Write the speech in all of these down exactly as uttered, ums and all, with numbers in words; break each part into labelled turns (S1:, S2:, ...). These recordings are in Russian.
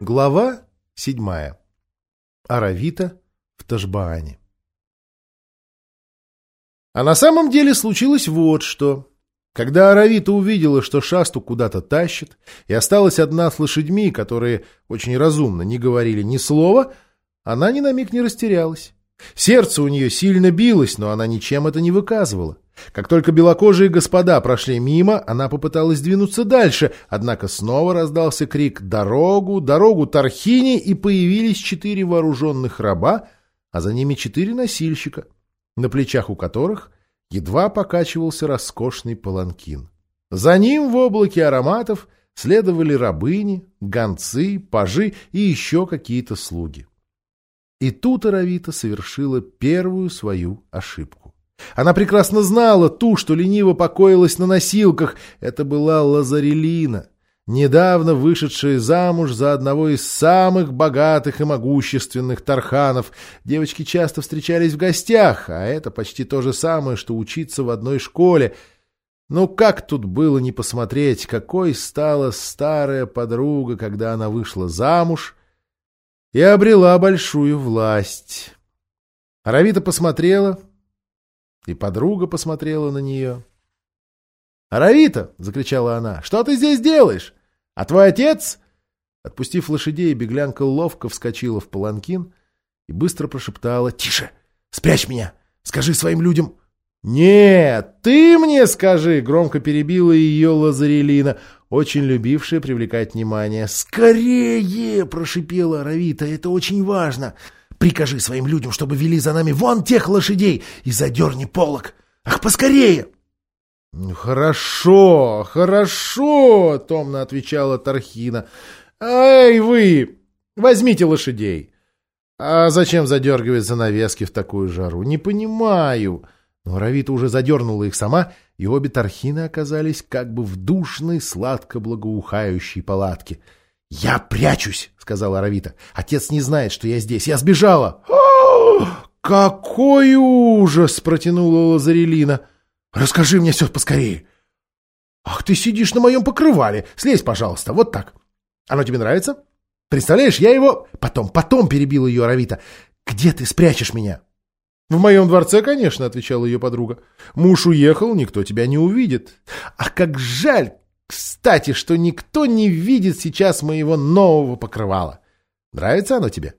S1: Глава седьмая. Аравита в Ташбаане. А на самом деле случилось вот что. Когда Аравита увидела, что Шасту куда-то тащит, и осталась одна с лошадьми, которые очень разумно не говорили ни слова, она ни на миг не растерялась. Сердце у нее сильно билось, но она ничем это не выказывала. Как только белокожие господа прошли мимо, она попыталась двинуться дальше, однако снова раздался крик «Дорогу! Дорогу Тархине!» и появились четыре вооруженных раба, а за ними четыре носильщика, на плечах у которых едва покачивался роскошный паланкин. За ним в облаке ароматов следовали рабыни, гонцы, пажи и еще какие-то слуги. И тут Аравита совершила первую свою ошибку. Она прекрасно знала ту, что лениво покоилась на носилках. Это была Лазарелина, недавно вышедшая замуж за одного из самых богатых и могущественных тарханов. Девочки часто встречались в гостях, а это почти то же самое, что учиться в одной школе. Но как тут было не посмотреть, какой стала старая подруга, когда она вышла замуж и обрела большую власть. Аравита посмотрела, и подруга посмотрела на нее. «Аравита!» — закричала она. «Что ты здесь делаешь? А твой отец?» Отпустив лошадей, беглянка ловко вскочила в паланкин и быстро прошептала: «Тише! Спрячь меня! Скажи своим людям!» «Нет, ты мне скажи!» — громко перебила ее Лазарелина, очень любившая привлекать внимание. «Скорее!» — прошипела Аравита. «Это очень важно! Прикажи своим людям, чтобы вели за нами вон тех лошадей, и задерни полог! Ах, поскорее!» «Хорошо, хорошо!» — томно отвечала Тархина. «Эй, вы! Возьмите лошадей! А зачем задергивать занавески в такую жару? Не понимаю!» Но Аравита уже задернула их сама, и обе Тархины оказались как бы в душной, сладко-благоухающей палатке. «Я прячусь!» — сказала Аравита. «Отец не знает, что я здесь. Я сбежала!» «Какой ужас!» — протянула Лазарелина. «Расскажи мне все поскорее!» «Ах, ты сидишь на моем покрывале! Слезь, пожалуйста, вот так! Оно тебе нравится? Представляешь, я его...» «Потом, потом!» — перебила ее Аравита. «Где ты спрячешь меня?» «В моем дворце, конечно», — отвечала ее подруга. «Муж уехал, никто тебя не увидит. Ах, как жаль, кстати, что никто не видит сейчас моего нового покрывала. Нравится оно тебе?»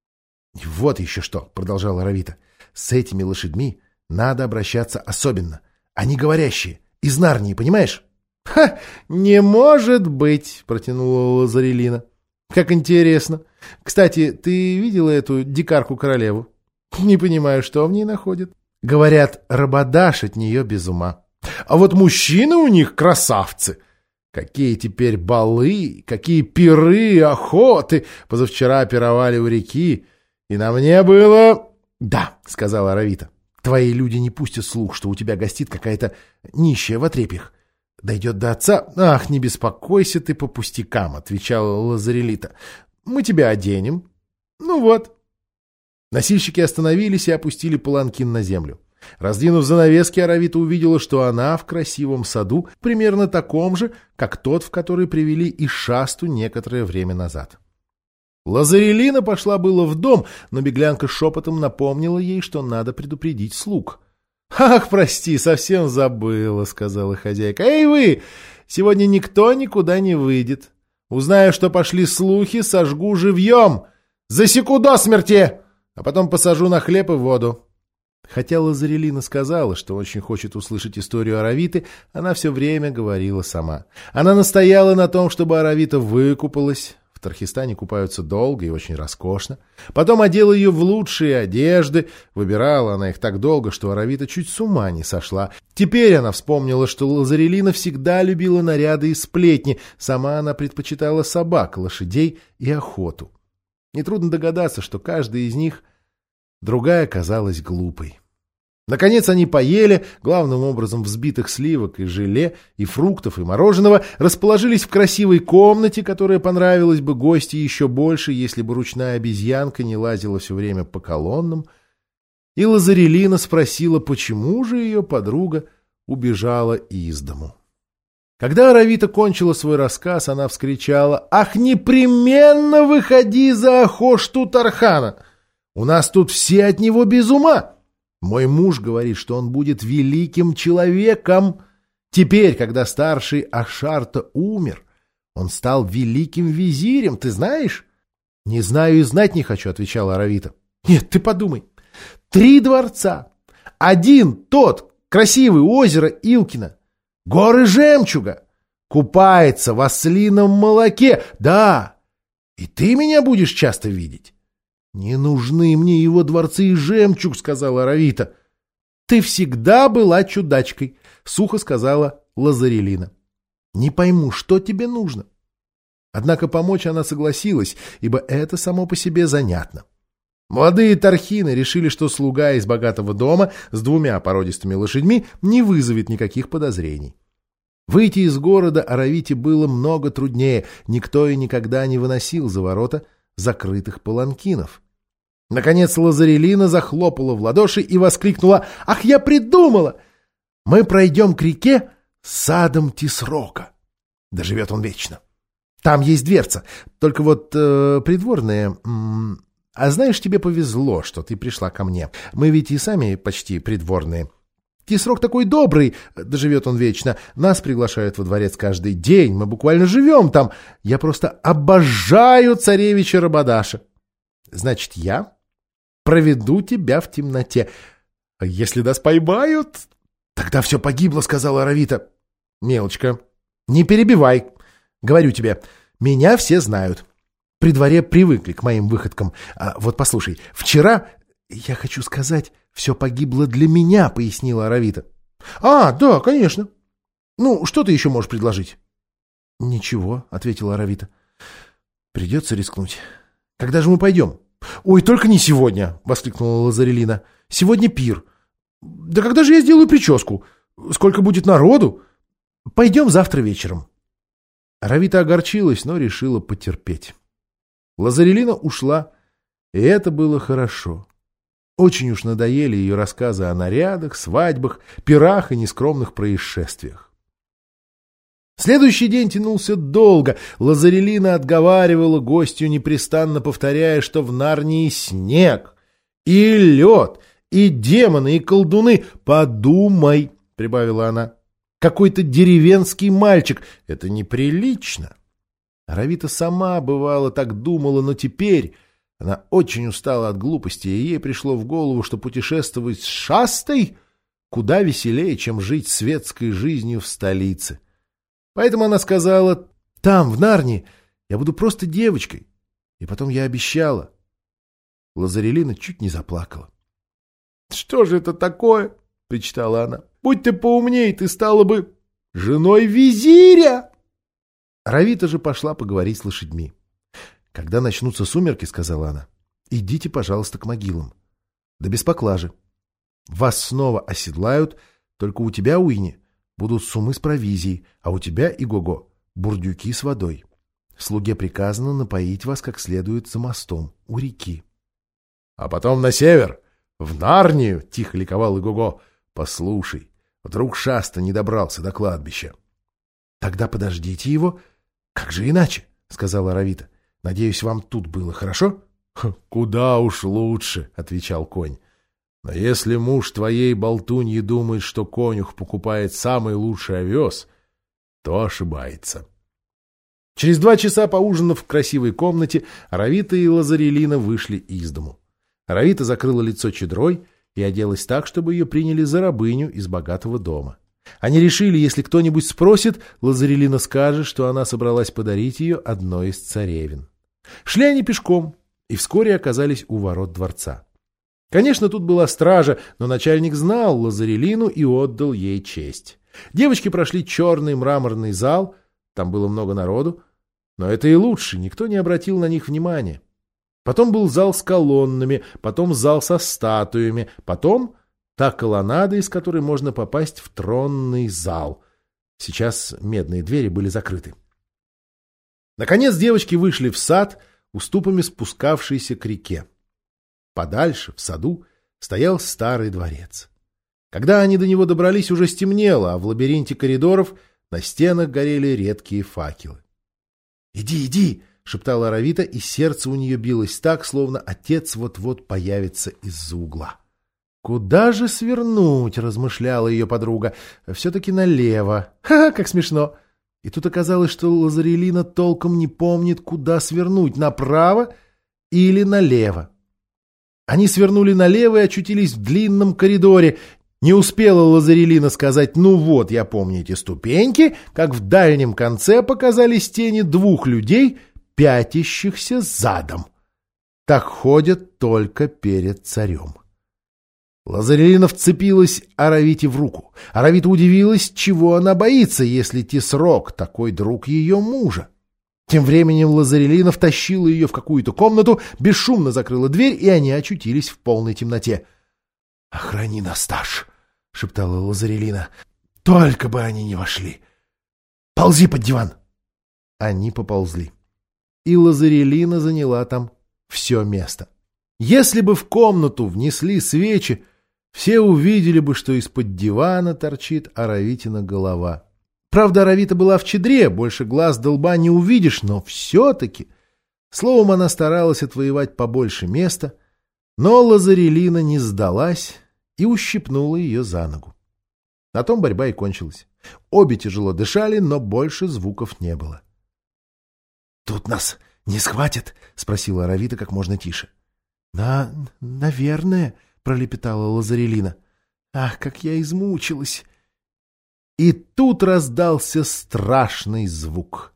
S1: «И вот еще что», — продолжала Аравита. «С этими лошадьми надо обращаться особенно. Они говорящие, из Нарнии, понимаешь?» «Ха! Не может быть!» — протянула Лазарелина. «Как интересно. Кстати, ты видела эту дикарку-королеву?» «Не понимаю, что в ней находят. Говорят, рабодаж от нее без ума. А вот мужчины у них красавцы. Какие теперь балы, какие пиры, охоты. Позавчера пировали у реки, и на мне было...» «Да», — сказала Аравита, — «твои люди не пустят слух, что у тебя гостит какая-то нищая в отрепьях. Дойдет до отца...» «Ах, не беспокойся ты по пустякам», — отвечала Лазарелита. «Мы тебя оденем. Ну вот». Носильщики остановились и опустили паланкин на землю. Раздвинув занавески, Аравита увидела, что она в красивом саду, примерно таком же, как тот, в который привели и Шасту некоторое время назад. Лазарелина пошла было в дом, но беглянка шепотом напомнила ей, что надо предупредить слуг. «Ах, прости, совсем забыла», — сказала хозяйка. «Эй вы! Сегодня никто никуда не выйдет. Узнаю, что пошли слухи, сожгу живьем. Засеку до смерти! А потом посажу на хлеб и воду». Хотя Лазарелина сказала, что очень хочет услышать историю Аравиты, она все время говорила сама. Она настояла на том, чтобы Аравита выкупалась. В Тархистане купаются долго и очень роскошно. Потом одела ее в лучшие одежды. Выбирала она их так долго, что Аравита чуть с ума не сошла. Теперь она вспомнила, что Лазарелина всегда любила наряды и сплетни. Сама она предпочитала собак, лошадей и охоту. Нетрудно догадаться, что каждая из них другая казалась глупой. Наконец они поели, главным образом взбитых сливок и желе, и фруктов, и мороженого, расположились в красивой комнате, которая понравилась бы гостю еще больше, если бы ручная обезьянка не лазила все время по колоннам. И Лазарелина спросила, почему же ее подруга убежала из дому. Когда Аравита кончила свой рассказ, она вскричала: «Ах, непременно выходи за Ахош-Тутархана! У нас тут все от него без ума! Мой муж говорит, что он будет великим человеком. Теперь, когда старший Ашарта умер, он стал великим визирем, ты знаешь?» «Не знаю и знать не хочу», — отвечала Аравита. «Нет, ты подумай. Три дворца. Один тот, красивый, у озера Илкина. Горы жемчуга. Купается в ослином молоке. Да, и ты меня будешь часто видеть». «Не нужны мне его дворцы и жемчуг», — сказала Аравита. «Ты всегда была чудачкой», — сухо сказала Лазарелина. «Не пойму, что тебе нужно». Однако помочь она согласилась, ибо это само по себе занятно. Молодые тархины решили, что слуга из богатого дома с двумя породистыми лошадьми не вызовет никаких подозрений. Выйти из города Аравите было много труднее, никто и никогда не выносил за ворота закрытых паланкинов. Наконец Лазарелина захлопала в ладоши и воскликнула: «Ах, я придумала! Мы пройдем к реке садом Тисрока. Да живет он вечно. Там есть дверца, только вот э, придворные... М- а знаешь, тебе повезло, что ты пришла ко мне. Мы ведь и сами почти придворные. Тисрок такой добрый, да живет он вечно. Нас приглашают во дворец каждый день, мы буквально живем там. Я просто обожаю царевича Рабадаша. Значит, я проведу тебя в темноте. Если нас поймают, тогда все погибло», — сказала Аравита. «Мелочка, не перебивай. Говорю тебе, меня все знают. При дворе привыкли к моим выходкам. А вот послушай, вчера, я хочу сказать, все погибло для меня», — пояснила Аравита. «А, да, конечно. Ну, что ты еще можешь предложить?» «Ничего», — ответила Аравита. «Придется рискнуть. Когда же мы пойдем?» «Ой, только не сегодня», — воскликнула Лазарелина. «Сегодня пир. Да когда же я сделаю прическу? Сколько будет народу? Пойдем завтра вечером». Аравита огорчилась, но решила потерпеть. Лазарелина ушла, и это было хорошо. Очень уж надоели ее рассказы о нарядах, свадьбах, пирах и нескромных происшествиях. Следующий день тянулся долго. Лазарелина отговаривала гостью, непрестанно повторяя, что в Нарнии снег, и лед, и демоны, и колдуны. «Подумай», — прибавила она, — «какой-то деревенский мальчик. Это неприлично». Аравита сама, бывало, так думала, но теперь она очень устала от глупости, и ей пришло в голову, что путешествовать с шастой куда веселее, чем жить светской жизнью в столице. Поэтому она сказала: «Там, в Нарнии, я буду просто девочкой». И потом я обещала. Лазарелина чуть не заплакала. «Что же это такое?» — причитала она. «Будь ты поумней, ты стала бы женой визиря!» Аравита же пошла поговорить с лошадьми. «Когда начнутся сумерки, — сказала она, — идите, пожалуйста, к могилам. Да без поклажи. Вас снова оседлают, только у тебя, Уйни, будут сумы с провизией, а у тебя, Игого, бурдюки с водой. Слуге приказано напоить вас как следует за мостом, у реки». «А потом на север, в Нарнию!» — тихо ликовал Игого. «Послушай, вдруг Шаста не добрался до кладбища». «Тогда подождите его. Как же иначе?» — сказала Аравита. «Надеюсь, вам тут было хорошо?» «Куда уж лучше», — отвечал конь. «Но если муж твоей болтуньи думает, что конюх покупает самый лучший овес, то ошибается». Через два часа, поужинав в красивой комнате, Аравита и Лазарелина вышли из дому. Аравита закрыла лицо чадрой и оделась так, чтобы ее приняли за рабыню из богатого дома. Они решили, если кто-нибудь спросит, Лазарелина скажет, что она собралась подарить ее одной из царевин. Шли они пешком и вскоре оказались у ворот дворца. Конечно, тут была стража, но начальник знал Лазарелину и отдал ей честь. Девочки прошли черный мраморный зал, там было много народу, но это и лучше, никто не обратил на них внимания. Потом был зал с колоннами, потом зал со статуями, потом та колоннада, из которой можно попасть в тронный зал. Сейчас медные двери были закрыты. Наконец девочки вышли в сад, уступами спускавшийся к реке. Подальше, в саду, стоял старый дворец. Когда они до него добрались, уже стемнело, а в лабиринте коридоров На стенах горели редкие факелы. «Иди, иди!» — шептала Аравита, и сердце у нее билось так, словно отец вот-вот появится из-за угла. «Куда же свернуть?» — размышляла ее подруга. «Все-таки налево. Ха-ха, как смешно!» И тут оказалось, что Лазарелина толком не помнит, куда свернуть — направо или налево. Они свернули налево и очутились в длинном коридоре. Не успела Лазарелина сказать «ну вот, я помню эти ступеньки», как в дальнем конце показались тени двух людей, пятящихся задом. Так ходят только перед царем. Лазарелина вцепилась Аравите в руку. Аравита удивилась, чего она боится, если Тесрок такой друг ее мужа. Тем временем Лазарелина втащила ее в какую-то комнату, бесшумно закрыла дверь, и они очутились в полной темноте. «Охрани нас, Таш!» — шептала Лазарелина. «Только бы они не вошли! Ползи под диван!» Они поползли. И Лазарелина заняла там все место. Если бы в комнату внесли свечи, все увидели бы, что из-под дивана торчит Аравитина голова. Правда, Аравита была в чадре, больше глаз до лба не увидишь, но все-таки... Словом, она старалась отвоевать побольше места, но Лазарелина не сдалась и ущипнула ее за ногу. На том борьба и кончилась. Обе тяжело дышали, но больше звуков не было. — Тут нас не схватят? — спросила Аравита как можно тише. — На... наверное... — пролепетала Лазарелина. — Ах, как я измучилась! И тут раздался страшный звук.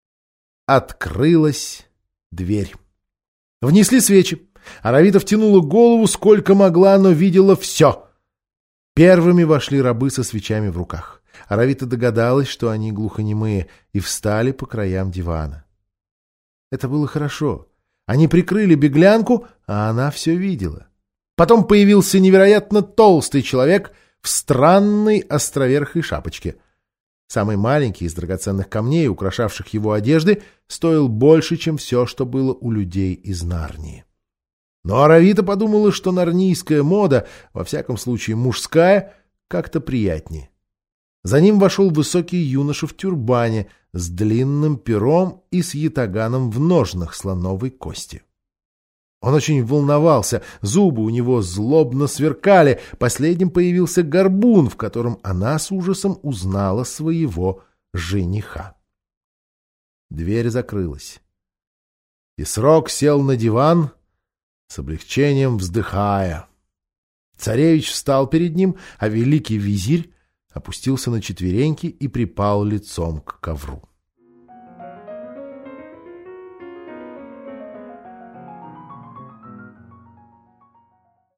S1: Открылась дверь. Внесли свечи. Аравита втянула голову сколько могла, но видела все. Первыми вошли рабы со свечами в руках. Аравита догадалась, что они глухонемые, и встали по краям дивана. Это было хорошо. Они прикрыли беглянку, а она все видела. Потом появился невероятно толстый человек в странной островерхой шапочке. Самый маленький из драгоценных камней, украшавших его одежды, стоил больше, чем все, что было у людей из Нарнии. Но Аравита подумала, что нарнийская мода, во всяком случае мужская, как-то приятнее. За ним вошел высокий юноша в тюрбане с длинным пером и с ятаганом в ножнах слоновой кости. Он очень волновался, зубы у него злобно сверкали, последним появился горбун, в котором она с ужасом узнала своего жениха. Дверь закрылась. Тесрок сел на диван, с облегчением вздыхая. Царевич встал перед ним, а великий визирь опустился на четвереньки и припал лицом к ковру.